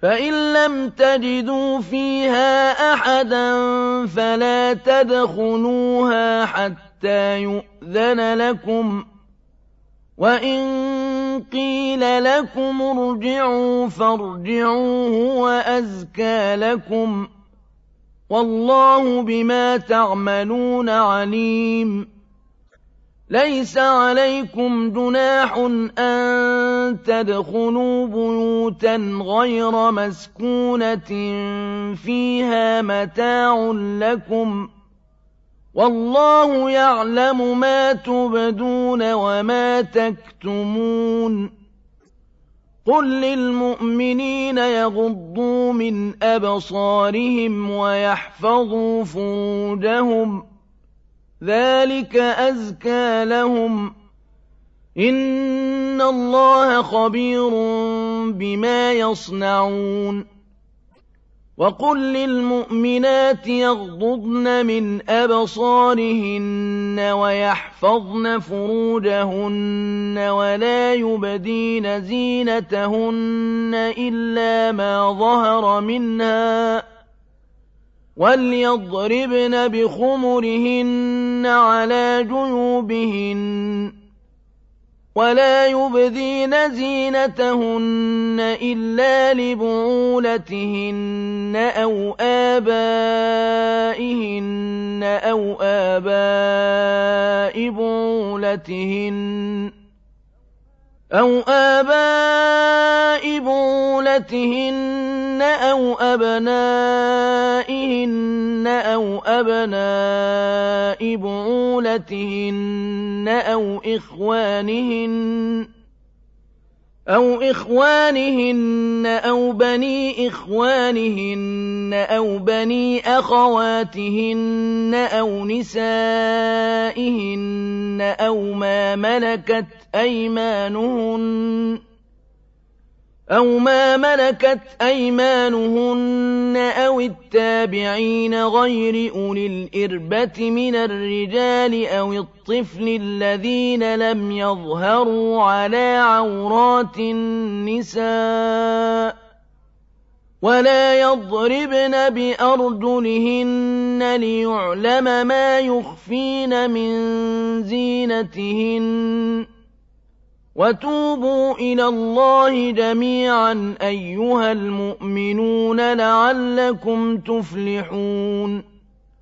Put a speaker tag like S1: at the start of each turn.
S1: فإن لم تجدوا فيها أحدا فلا تدخلوها حتى يؤذن لكم، وإن قيل لكم ارجعوا فارجعوا هو أزكى لكم، والله بما تعملون عليم. ليس عليكم جناح أن تدخلوا بيوتا غير مسكونة فيها متاع لكم، والله يعلم ما تبدون وما تكتمون. قل للمؤمنين يغضوا من أبصارهم ويحفظوا فروجهم، ذلك أزكى لهم، إن الله خبير بما يصنعون. وقل للمؤمنات يغضضن من أبصارهن ويحفظن فروجهن ولا يبدين زينتهن إلا ما ظهر منها، وليضربن بخمرهن على جيوبهن، ولا يبدين زينتهن إلا لبعولتهن أو آبائهن أو آباء بعولتهن أو أبنائهن أو أبناء بعولتهن أو إخوانهن أو بني إخوانهن أو بني أخواتهن أو نسائهن أو ما ملكت أيمانهن أو التابعين غير أولي الإربة من الرجال أو الطفل الذين لم يظهروا على عورات النساء، ولا يضربن بأرجلهن ليعلم ما يخفين من زينتهن. وتوبوا إلى الله جميعا أيها المؤمنون لعلكم تفلحون.